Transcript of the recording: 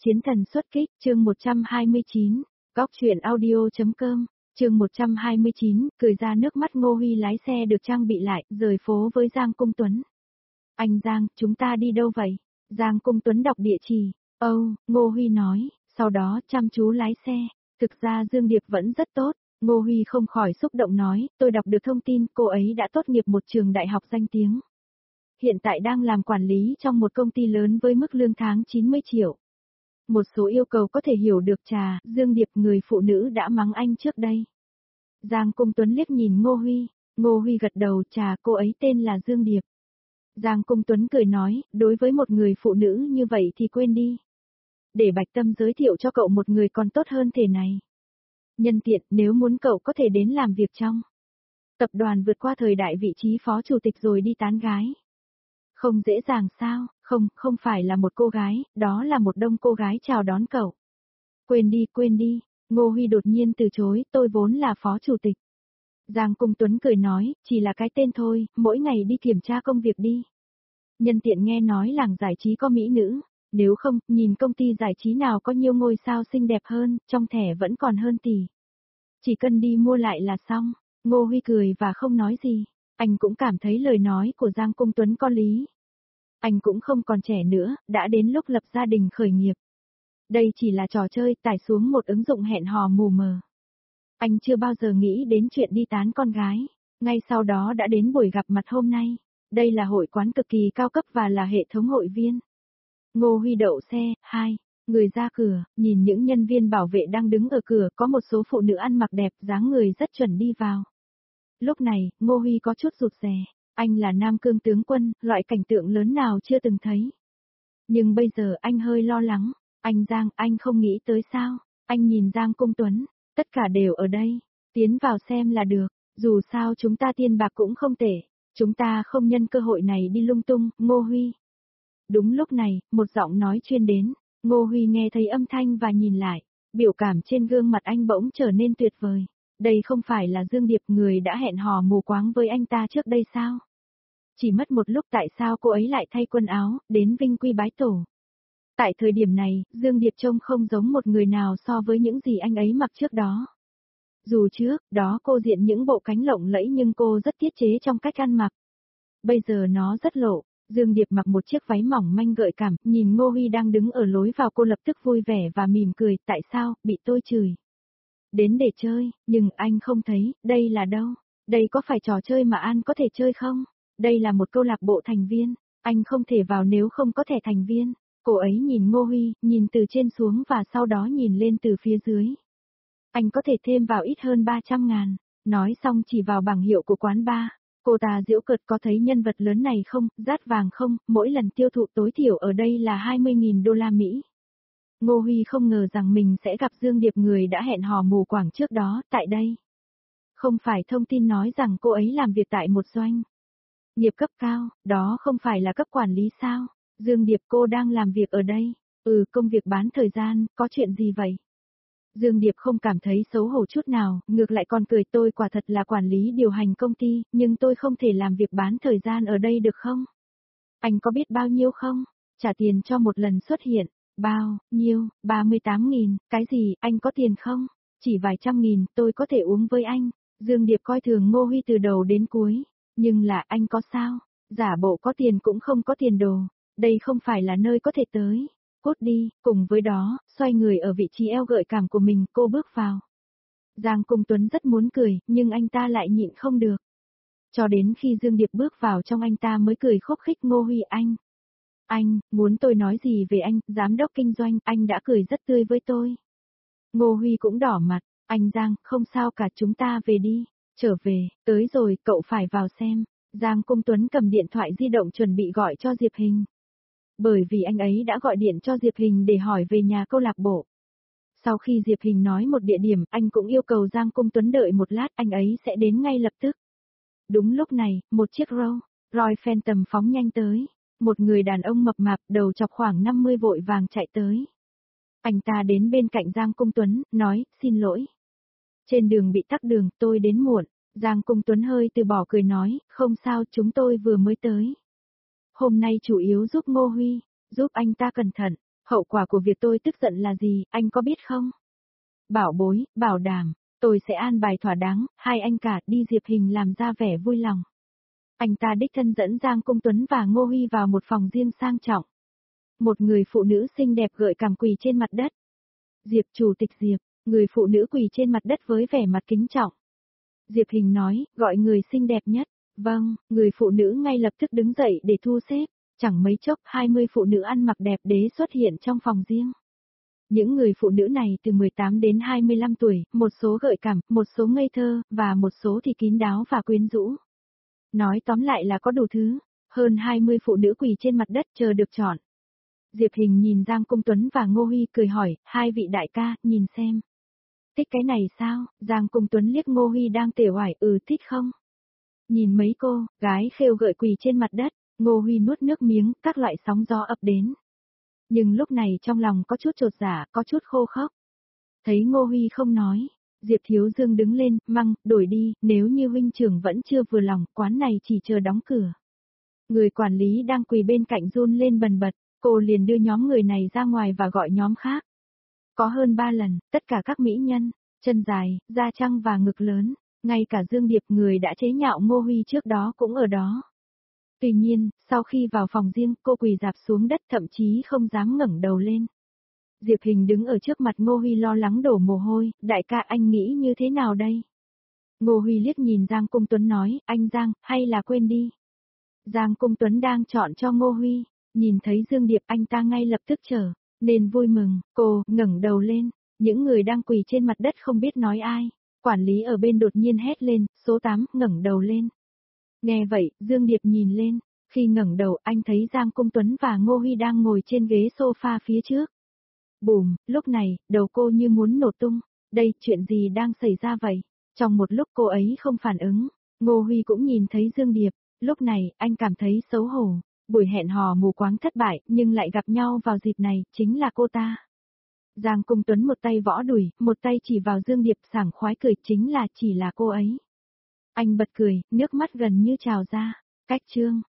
Chiến thần xuất kích, chương 129, góc truyện audio.com, chương 129, cười ra nước mắt. Ngô Huy lái xe được trang bị lại, rời phố với Giang Cung Tuấn. Anh Giang, chúng ta đi đâu vậy? Giang Cung Tuấn đọc địa chỉ. Ngô Huy nói, sau đó chăm chú lái xe. Thực ra Dương Điệp vẫn rất tốt. Ngô Huy không khỏi xúc động nói, tôi đọc được thông tin cô ấy đã tốt nghiệp một trường đại học danh tiếng. Hiện tại đang làm quản lý trong một công ty lớn với mức lương tháng 90 triệu. Một số yêu cầu có thể hiểu được. Dương Điệp, người phụ nữ đã mắng anh trước đây. Giang Cung Tuấn liếc nhìn Ngô Huy gật đầu. Cô ấy tên là Dương Điệp. Giang Cung Tuấn cười nói, đối với một người phụ nữ như vậy thì quên đi. Để Bạch Tâm giới thiệu cho cậu một người còn tốt hơn thể này. Nhân tiện, nếu muốn cậu có thể đến làm việc trong tập đoàn vượt qua thời đại vị trí phó chủ tịch rồi đi tán gái. Không dễ dàng sao? Không phải là một cô gái, đó là một đông cô gái chào đón cậu. Quên đi, Ngô Huy đột nhiên từ chối, tôi vốn là phó chủ tịch. Giang Cung Tuấn cười nói, chỉ là cái tên thôi, mỗi ngày đi kiểm tra công việc đi. Nhân tiện nghe nói làng giải trí có mỹ nữ, nếu không, nhìn công ty giải trí nào có nhiều ngôi sao xinh đẹp hơn, trong thẻ vẫn còn hơn tỷ. Chỉ cần đi mua lại là xong. Ngô Huy cười và không nói gì. Anh cũng cảm thấy lời nói của Giang Cung Tuấn có lý. Anh cũng không còn trẻ nữa, đã đến lúc lập gia đình khởi nghiệp. Đây chỉ là trò chơi, tải xuống một ứng dụng hẹn hò mù mờ. Anh chưa bao giờ nghĩ đến chuyện đi tán con gái. Ngay sau đó đã đến buổi gặp mặt hôm nay. Đây là hội quán cực kỳ cao cấp và là hệ thống hội viên. Ngô Huy đậu xe, người ra cửa, nhìn những nhân viên bảo vệ đang đứng ở cửa, có một số phụ nữ ăn mặc đẹp, dáng người rất chuẩn đi vào. Lúc này, Ngô Huy có chút rụt rè, anh là Nam Cương tướng quân, loại cảnh tượng lớn nào chưa từng thấy. Nhưng bây giờ anh hơi lo lắng, anh Giang, anh không nghĩ tới sao? Anh nhìn Giang Cung Tuấn, tất cả đều ở đây, tiến vào xem là được, dù sao chúng ta tiền bạc cũng không tệ, chúng ta không nhân cơ hội này đi lung tung. Ngô Huy. Đúng lúc này, một giọng nói truyền đến, Ngô Huy nghe thấy âm thanh và nhìn lại, biểu cảm trên gương mặt anh bỗng trở nên tuyệt vời. Đây không phải là Dương Điệp, người đã hẹn hò mù quáng với anh ta trước đây sao? Chỉ mất một lúc tại sao cô ấy lại thay quần áo, đến Vinh Quy bái tổ? Tại thời điểm này, Dương Điệp trông không giống một người nào so với những gì anh ấy mặc trước đó. Dù trước đó cô diện những bộ cánh lộng lẫy nhưng cô rất tiết chế trong cách ăn mặc. Bây giờ nó rất lộ. Dương Điệp mặc một chiếc váy mỏng manh gợi cảm, nhìn Ngô Huy đang đứng ở lối vào, cô lập tức vui vẻ và mỉm cười. Tại sao, bị tôi chửi? Đến để chơi, nhưng anh không thấy, đây là đâu? Đây có phải trò chơi mà anh có thể chơi không? Đây là một câu lạc bộ thành viên, anh không thể vào nếu không có thẻ thành viên. Cô ấy nhìn Ngô Huy, nhìn từ trên xuống và sau đó nhìn lên từ phía dưới. Anh có thể thêm vào ít hơn 300.000, nói xong chỉ vào bảng hiệu của quán bar. Cô ta giễu cợt, có thấy nhân vật lớn này không, rát vàng không, mỗi lần tiêu thụ tối thiểu ở đây là 20.000 đô la Mỹ. Ngô Huy không ngờ rằng mình sẽ gặp Dương Điệp, người đã hẹn hò mù quáng trước đó, tại đây. Không phải thông tin nói rằng cô ấy làm việc tại một doanh nghiệp cấp cao, đó không phải là cấp quản lý sao? Dương Điệp, cô đang làm việc ở đây. Công việc bán thời gian, có chuyện gì vậy? Dương Điệp không cảm thấy xấu hổ chút nào, ngược lại còn cười, tôi quả thật là quản lý điều hành công ty, nhưng tôi không thể làm việc bán thời gian ở đây được không? Anh có biết bao nhiêu không? Trả tiền cho một lần xuất hiện. Bao nhiêu? 38.000, cái gì, anh có tiền không? Chỉ vài trăm nghìn, tôi có thể uống với anh. Dương Điệp coi thường Ngô Huy từ đầu đến cuối. Nhưng là anh có sao? Giả bộ có tiền cũng không có tiền đồ. Đây không phải là nơi có thể tới. Cút đi, cùng với đó, xoay người ở vị trí eo gợi cảm của mình, cô bước vào. Giang Cung Tuấn rất muốn cười, nhưng anh ta lại nhịn không được. Cho đến khi Dương Điệp bước vào trong anh ta mới cười khúc khích. Ngô Huy, anh, muốn tôi nói gì về anh, giám đốc kinh doanh, anh đã cười rất tươi với tôi. Ngô Huy cũng đỏ mặt, anh Giang, không sao cả, chúng ta về đi, trở về, tới rồi, cậu phải vào xem. Giang Cung Tuấn cầm điện thoại di động chuẩn bị gọi cho Diệp Hình. Bởi vì anh ấy đã gọi điện cho Diệp Hình để hỏi về nhà câu lạc bộ. Sau khi Diệp Hình nói một địa điểm, anh cũng yêu cầu Giang Cung Tuấn đợi một lát, anh ấy sẽ đến ngay lập tức. Đúng lúc này, một chiếc Rolls Royce Phantom phóng nhanh tới. Một người đàn ông mập mạp, đầu chọc khoảng 50 vội vàng chạy tới. Anh ta đến bên cạnh Giang Cung Tuấn, nói, xin lỗi. Trên đường bị tắc đường, tôi đến muộn. Giang Cung Tuấn hơi từ bỏ, cười nói, không sao, chúng tôi vừa mới tới. Hôm nay chủ yếu giúp Ngô Huy, giúp anh ta cẩn thận. Hậu quả của việc tôi tức giận là gì, anh có biết không? Bảo bối, bảo đảm, tôi sẽ an bài thỏa đáng, hai anh cả đi Diệp Hình làm ra vẻ vui lòng. Anh ta đích thân dẫn Giang Cung Tuấn và Ngô Huy vào một phòng riêng sang trọng. Một người phụ nữ xinh đẹp gợi cảm quỳ trên mặt đất. Diệp chủ tịch Diệp, người phụ nữ quỳ trên mặt đất với vẻ mặt kính trọng. Diệp Hình nói, gọi người xinh đẹp nhất. Vâng, người phụ nữ ngay lập tức đứng dậy để thu xếp. Chẳng mấy chốc 20 phụ nữ ăn mặc đẹp đẽ xuất hiện trong phòng riêng. Những người phụ nữ này từ 18 đến 25 tuổi, một số gợi cảm, một số ngây thơ, và một số thì kín đáo và quyến rũ. Nói tóm lại là có đủ thứ, hơn 20 phụ nữ quỳ trên mặt đất chờ được chọn. Diệp Hình nhìn Giang Cung Tuấn và Ngô Huy cười hỏi, hai vị đại ca, nhìn xem. Thích cái này sao? Giang Cung Tuấn liếc Ngô Huy đang tể oải, thích không? Nhìn mấy cô, gái khêu gợi quỳ trên mặt đất, Ngô Huy nuốt nước miếng, các loại sóng gió ập đến. Nhưng lúc này trong lòng có chút chột dạ, có chút khô khốc. Thấy Ngô Huy không nói, Diệp Thiếu Dương đứng lên, măng, đổi đi, nếu như huynh trưởng vẫn chưa vừa lòng, quán này chỉ chờ đóng cửa. Người quản lý đang quỳ bên cạnh run lên bần bật, cô liền đưa nhóm người này ra ngoài và gọi nhóm khác. Có hơn 3 lần, tất cả các mỹ nhân, chân dài, da trăng và ngực lớn, ngay cả Dương Điệp người đã chế nhạo Ngô Huy trước đó cũng ở đó. Tuy nhiên, sau khi vào phòng riêng, cô quỳ rạp xuống đất thậm chí không dám ngẩng đầu lên. Diệp Hình đứng ở trước mặt Ngô Huy lo lắng đổ mồ hôi, đại ca anh nghĩ như thế nào đây? Ngô Huy liếc nhìn Giang Cung Tuấn nói, anh Giang, hay là quên đi. Giang Cung Tuấn đang chọn cho Ngô Huy, nhìn thấy Dương Điệp anh ta ngay lập tức nên vui mừng, cô, ngẩng đầu lên, những người đang quỳ trên mặt đất không biết nói ai, quản lý ở bên đột nhiên hét lên, số 8, ngẩng đầu lên. Nghe vậy, Dương Điệp nhìn lên, khi ngẩng đầu anh thấy Giang Cung Tuấn và Ngô Huy đang ngồi trên ghế sofa phía trước. Bùm, lúc này, đầu cô như muốn nổ tung, đây, chuyện gì đang xảy ra vậy? Trong một lúc cô ấy không phản ứng, Ngô Huy cũng nhìn thấy Dương Điệp, lúc này, anh cảm thấy xấu hổ, buổi hẹn hò mù quáng thất bại, nhưng lại gặp nhau vào dịp này, chính là cô ta. Giang Cung Tuấn một tay võ đùi, một tay chỉ vào Dương Điệp sảng khoái cười, chính là chỉ là cô ấy. Anh bật cười, nước mắt gần như trào ra, cách chương.